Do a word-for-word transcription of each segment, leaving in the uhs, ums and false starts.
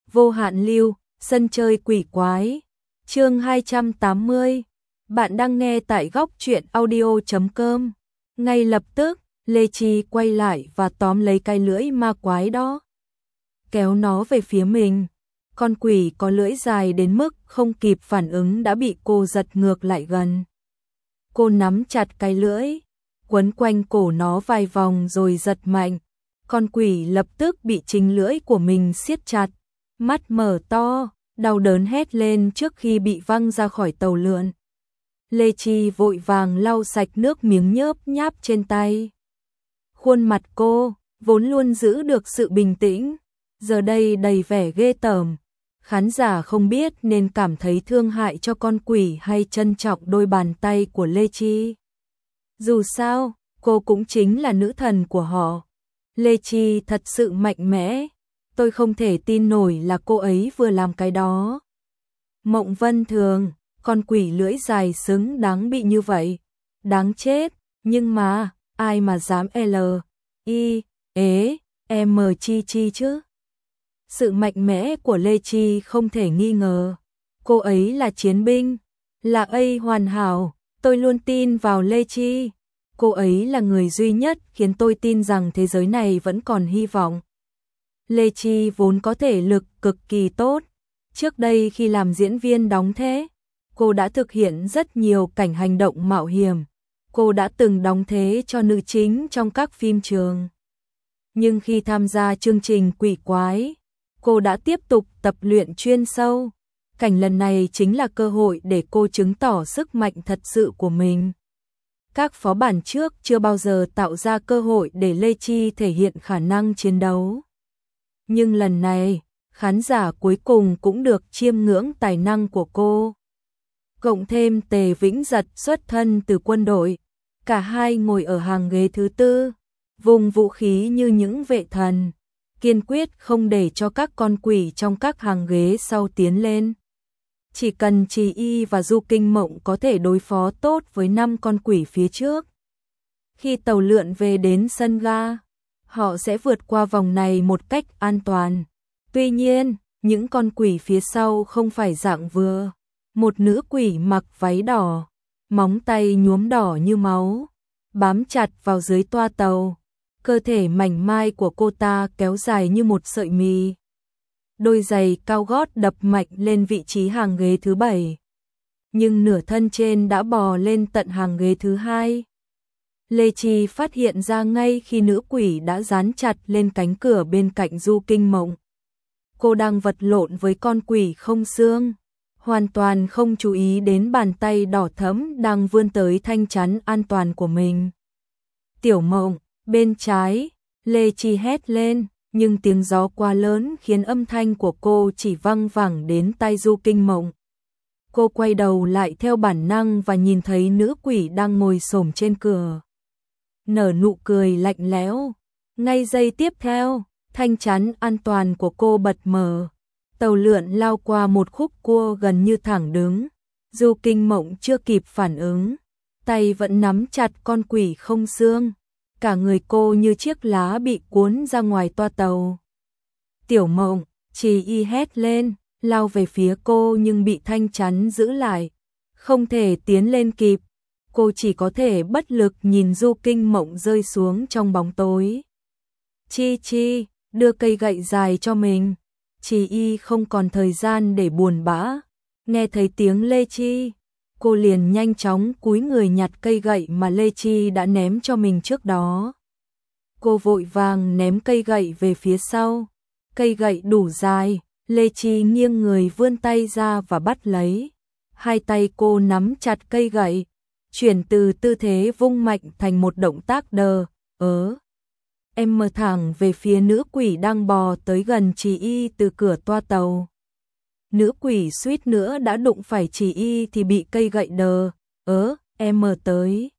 Vô hạn lưu, sân chơi quỷ quái. Chương hai trăm tám mươi. Bạn đang nghe tại góc truyện audio chấm com. Ngay lập tức, Lê Chi quay lại và tóm lấy cái lưỡi ma quái đó, kéo nó về phía mình. Con quỷ có lưỡi dài đến mức không kịp phản ứng đã bị cô giật ngược lại gần. Cô nắm chặt cái lưỡi, quấn quanh cổ nó vài vòng rồi giật mạnh. Con quỷ lập tức bị chính lưỡi của mình siết chặt, mắt mở to, đau đớn hét lên trước khi bị văng ra khỏi tàu lượn. Lê Chi vội vàng lau sạch nước miếng nhớp nháp trên tay. Khuôn mặt cô, vốn luôn giữ được sự bình tĩnh, giờ đây đầy vẻ ghê tởm. Khán giả không biết nên cảm thấy thương hại cho con quỷ hay trân trọng đôi bàn tay của Lê Chi. Dù sao, cô cũng chính là nữ thần của họ. Lê Chi thật sự mạnh mẽ, tôi không thể tin nổi là cô ấy vừa làm cái đó. Mộng Vân Thường, con quỷ lưỡi dài xứng đáng bị như vậy. Đáng chết, nhưng mà, ai mà dám L, I, ế, M Chi Chi chứ? Sự mạnh mẽ của Lê Chi không thể nghi ngờ. Cô ấy là chiến binh, là A hoàn hảo, tôi luôn tin vào Lê Chi. Cô ấy là người duy nhất khiến tôi tin rằng thế giới này vẫn còn hy vọng. Lê Chi vốn có thể lực cực kỳ tốt. Trước đây khi làm diễn viên đóng thế, cô đã thực hiện rất nhiều cảnh hành động mạo hiểm. Cô đã từng đóng thế cho nữ chính trong các phim trường. Nhưng khi tham gia chương trình quỷ quái, cô đã tiếp tục tập luyện chuyên sâu. Cảnh lần này chính là cơ hội để cô chứng tỏ sức mạnh thật sự của mình. Các phó bản trước chưa bao giờ tạo ra cơ hội để Lê Chi thể hiện khả năng chiến đấu. Nhưng lần này, khán giả cuối cùng cũng được chiêm ngưỡng tài năng của cô. Cộng thêm Tề Vĩnh Giật xuất thân từ quân đội, cả hai ngồi ở hàng ghế thứ tư, vùng vũ khí như những vệ thần, kiên quyết không để cho các con quỷ trong các hàng ghế sau tiến lên. Chỉ cần Trì Y và Du Kinh Mộng có thể đối phó tốt với năm con quỷ phía trước. Khi tàu lượn về đến sân ga, họ sẽ vượt qua vòng này một cách an toàn. Tuy nhiên, những con quỷ phía sau không phải dạng vừa. Một nữ quỷ mặc váy đỏ, móng tay nhuốm đỏ như máu, bám chặt vào dưới toa tàu. Cơ thể mảnh mai của cô ta kéo dài như một sợi mì. Đôi giày cao gót đập mạnh lên vị trí hàng ghế thứ bảy. Nhưng nửa thân trên đã bò lên tận hàng ghế thứ hai. Lê Chi phát hiện ra ngay khi nữ quỷ đã dán chặt lên cánh cửa bên cạnh Du Kinh Mộng. Cô đang vật lộn với con quỷ không xương, hoàn toàn không chú ý đến bàn tay đỏ thẫm đang vươn tới thanh chắn an toàn của mình. Tiểu Mộng, bên trái, Lê Chi hét lên, nhưng tiếng gió quá lớn khiến âm thanh của cô chỉ văng vẳng đến tai Du Kinh Mộng. Cô quay đầu lại theo bản năng và nhìn thấy nữ quỷ đang ngồi xổm trên cửa. Nở nụ cười lạnh lẽo. Ngay giây tiếp theo, thanh chắn an toàn của cô bật mở. Tàu lượn lao qua một khúc cua gần như thẳng đứng. Du Kinh Mộng chưa kịp phản ứng, tay vẫn nắm chặt con quỷ không xương. Cả người cô như chiếc lá bị cuốn ra ngoài toa tàu. Tiểu Mộng, Trì Y hét lên, lao về phía cô nhưng bị thanh chắn giữ lại. Không thể tiến lên kịp. Cô chỉ có thể bất lực nhìn Du Kinh Mộng rơi xuống trong bóng tối. Chi Chi, đưa cây gậy dài cho mình. Trì Y không còn thời gian để buồn bã. Nghe thấy tiếng Lê Chi, cô liền nhanh chóng cúi người nhặt cây gậy mà Lê Chi đã ném cho mình trước đó. Cô vội vàng ném cây gậy về phía sau. Cây gậy đủ dài, Lê Chi nghiêng người vươn tay ra và bắt lấy. Hai tay cô nắm chặt cây gậy, chuyển từ tư thế vung mạnh thành một động tác đờ, ớ. Em mở thẳng về phía nữ quỷ đang bò tới gần Trì Y từ cửa toa tàu. Nữ quỷ suýt nữa đã đụng phải Trì Y thì bị cây gậy đờ, ớ, em mở tới.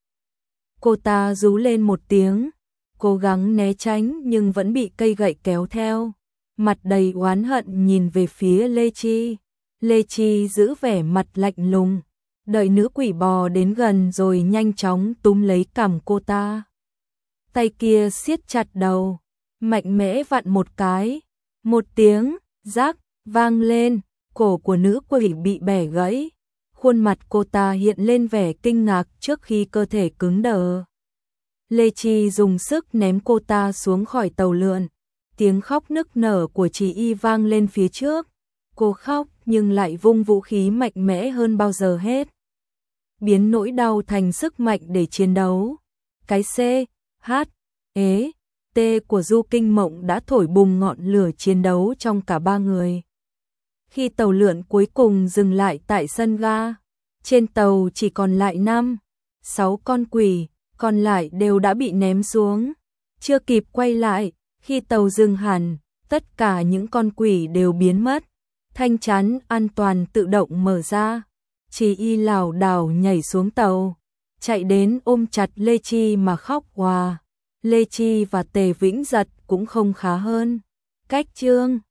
Cô ta rú lên một tiếng, cố gắng né tránh nhưng vẫn bị cây gậy kéo theo. Mặt đầy oán hận nhìn về phía Lê Chi. Lê Chi giữ vẻ mặt lạnh lùng, đợi nữ quỷ bò đến gần rồi nhanh chóng túm lấy cằm cô ta. Tay kia siết chặt đầu, mạnh mẽ vặn một cái. Một tiếng, rác, vang lên, cổ của nữ quỷ bị bẻ gãy. Khuôn mặt cô ta hiện lên vẻ kinh ngạc trước khi cơ thể cứng đờ. Lê Chi dùng sức ném cô ta xuống khỏi tàu lượn. Tiếng khóc nức nở của chị Y vang lên phía trước. Cô khóc nhưng lại vung vũ khí mạnh mẽ hơn bao giờ hết. Biến nỗi đau thành sức mạnh để chiến đấu. Cái C, H, E, T của Du Kinh Mộng đã thổi bùng ngọn lửa chiến đấu trong cả ba người. Khi tàu lượn cuối cùng dừng lại tại sân ga, trên tàu chỉ còn lại năm, sáu con quỷ, còn lại đều đã bị ném xuống. Chưa kịp quay lại, khi tàu dừng hẳn, tất cả những con quỷ đều biến mất. Thanh chắn an toàn tự động mở ra. Chị Y lảo đảo nhảy xuống tàu, chạy đến ôm chặt Lê Chi mà khóc òa. Lê Chi và Tề Vĩnh Giật cũng không khá hơn. Cách chương